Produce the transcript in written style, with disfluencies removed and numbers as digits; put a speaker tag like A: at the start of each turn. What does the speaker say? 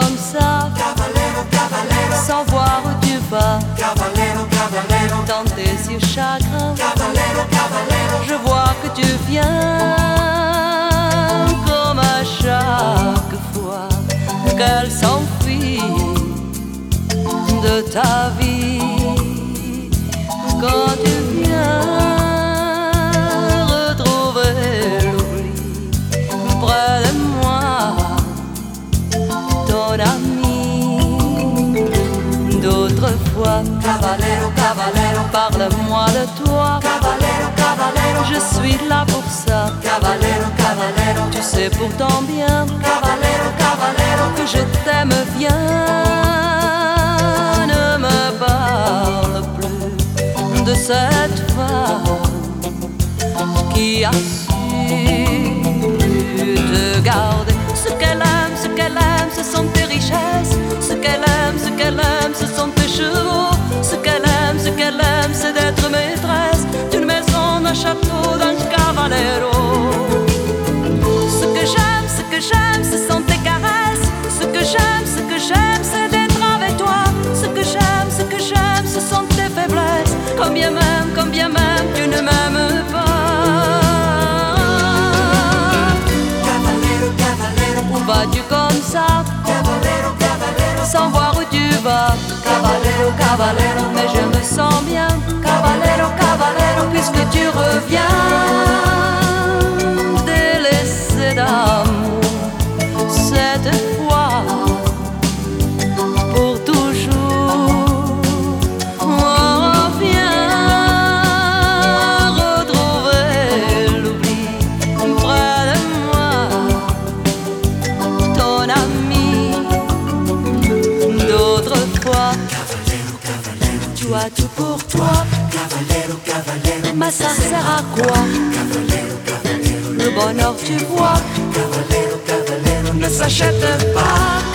A: comme ça,
B: Cavallero, cavallero,
A: sans voir où tu vas,
B: cavallero, cavallero,
A: dans tes yeux chagrins.
B: cavallero, cavallero,
A: Je vois que tu viens comme à chaque fois qu'elle s'enfuit de ta vie. Quand tu viens retrouver l'oubli près de moi, ton ami d'autrefois.
B: cavallero, cavallero,
A: Parle-moi de toi,
B: cavallero, cavallero,
A: je suis là pour ça.
B: cavallero, cavallero,
A: Tu sais pourtant bien
B: cavallero, cavallero,
A: que je t'aime bien. Ne me parle plus de cette femme qui a su te garder. Ce qu'elle aime, ce sont tes richesses. Ce qu'elle aime, ce sont tes chevaux. Ce qu'elle aime, c'est d'être maîtresse d'une maison, d'un château, d'un cavallero. Ce que j'aime, ce sont tes caresses. Ce que j'aime, c'est d'être avec toi. Ce que j'aime, ce sont tes faiblesses. Quand bien même, tu ne m'aimes pas.
B: cavallero, cavallero,
A: Où vas-tu comme ça,
B: cavallero, cavallero,
A: sans voir où tu vas?
B: cavallero, cavallero,
A: Mais je me sens bien,
B: cavallero, cavallero,
A: puisque tu reviens, délaissé d'amour, cette fois, pour toujours. Reviens retrouver l'oubli près de moi, ton ami d'autrefois.
B: cavallero, cavallero,
A: Tu as tout pour toi,
B: cavallero, cavallero,
A: mais ça sert à quoi?
B: cavallero, cavallero,
A: Le bonheur, tu vois,
B: cavallero, cavallero,
A: ne s'achète pas.